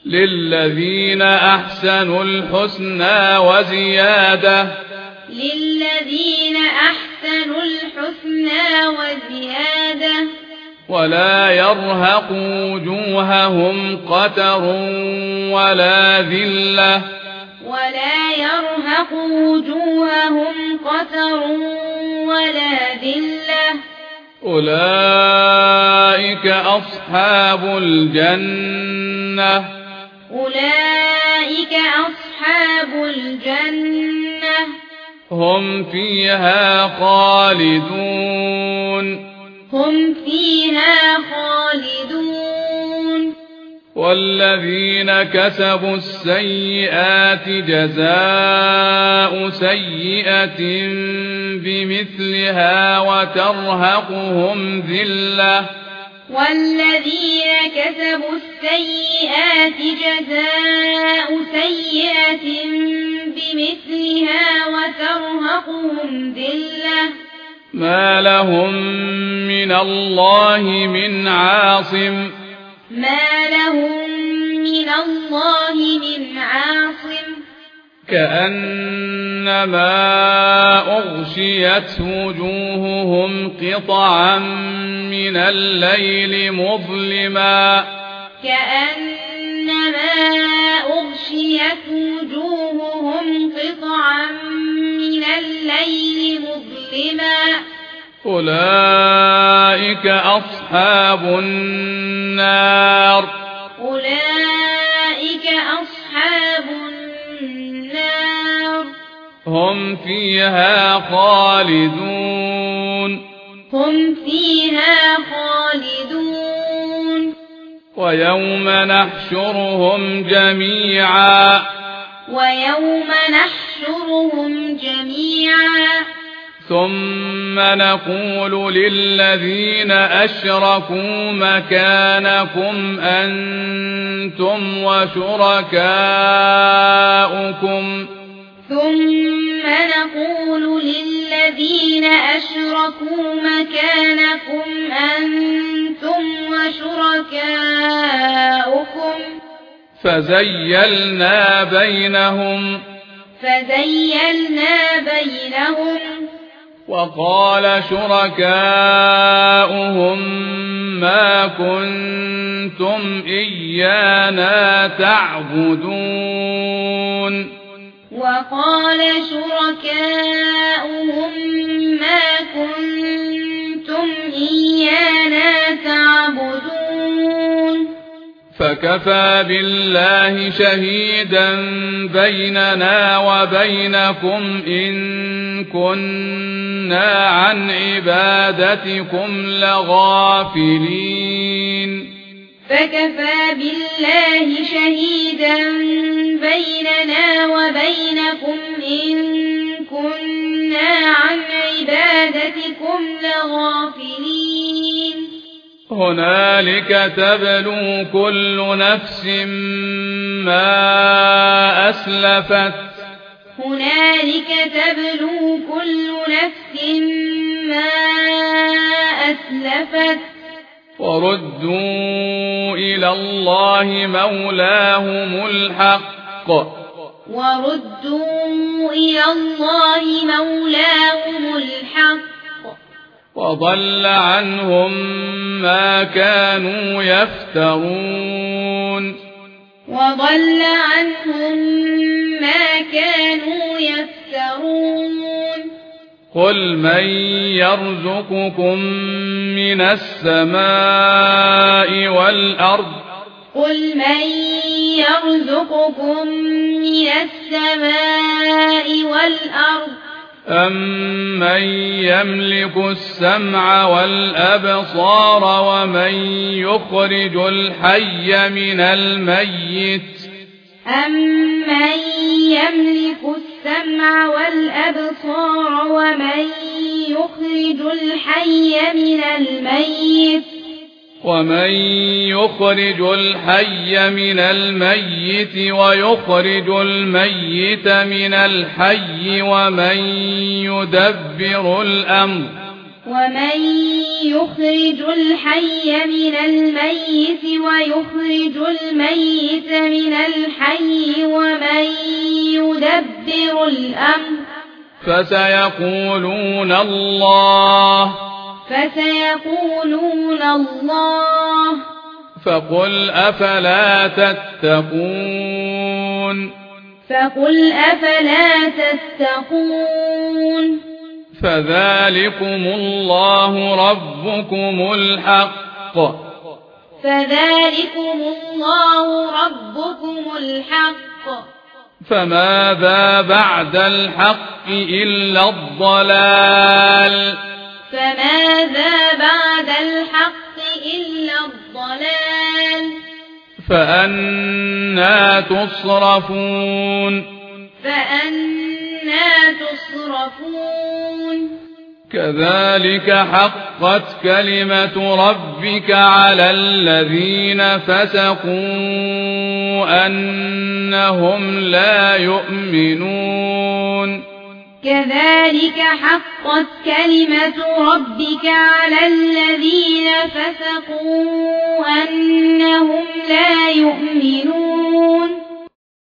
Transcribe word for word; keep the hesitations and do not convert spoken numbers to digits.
للذين أحسنوا الحسنى وزيادة للذين أحسنوا الحسنى وزيادة ولا يرهق وجوههم قتر ولا ذلة ولا يرهق وجوههم قتر ولا ذلة أولئك أصحاب الجنة أولئك أصحاب الجنة هم فيها خالدون هم فيها خالدون والذين كسبوا السيئات جزاء سيئة بمثلها وترهقهم ذلة والذين كسبوا السيئات جزاء سيئة بمثلها وترهقهم ذلة ما لهم من الله من عاصم ما لهم من الله من عاصم كأنما أغشيت وجوههم قطعا من الليل مظلما كأنما أغشيت وجوههم قطعا من الليل مظلما أولئك أصحاب النار أولئك أصحاب النار هم فيها خالدون هم فيها خالدون ويوم نحشرهم جميعا ويوم نحشرهم جميعا ثم نقول للذين أشركوا مكانكم أنتم وشركاؤكم ثم نقول للذين أشركوا مكانكم أنتم وشركاؤكم فزيلنا بينهم فزيلنا بينهم وقال شركاؤهم ما كنتم إيانا تعبدون وقال شركاؤهم ما كنتم إيانا تعبدون فكفى بالله شهيدا بيننا وبينكم إن كنا عن عبادتكم لغافلين فكفى بالله شهيدا بيننا وبينكم إن كنا عن عبادتكم لغافلين هنالك تبلو كل نفس ما أسلفت هنالك تبلو كل نفس ما أسلفت وردوا إلى الله مولاهم الحق وردوا إلى الله مولاهم الحق وضل عنهم ما كانوا يفترون وضل عنهم ما كانوا يفترون قل من يرزقكم من السماء والأرض قل من يرزقكم من السماء والأرض أمن يملك السمع والأبصار ومن يخرج الحي من الميت أمن يملك السمع والأبصار ومن يخرج الحي من الميت ومن يخرج الحي من الميت ويخرج الميت من الحي ومن يدبر الأمر ومن يخرج الحي من الميت ويخرج الميت من الحي ومن يدبر الأمر فسيقولون الله فسيقولون الله فقل أفلا تتقون فقل أفلا تتقون فذلكم الله ربكم الحق فذلكم الله ربكم الحق فماذا بعد الحق إلا الضلال فماذا بعد الحق إلا الضلال فأنى تصرفون فأنى تصرفون كذلك حقت كلمة ربك على الذين فسقوا أنهم لا يؤمنون كذلك حقت كلمة ربك على الذين فسقوا أنهم لا يؤمنون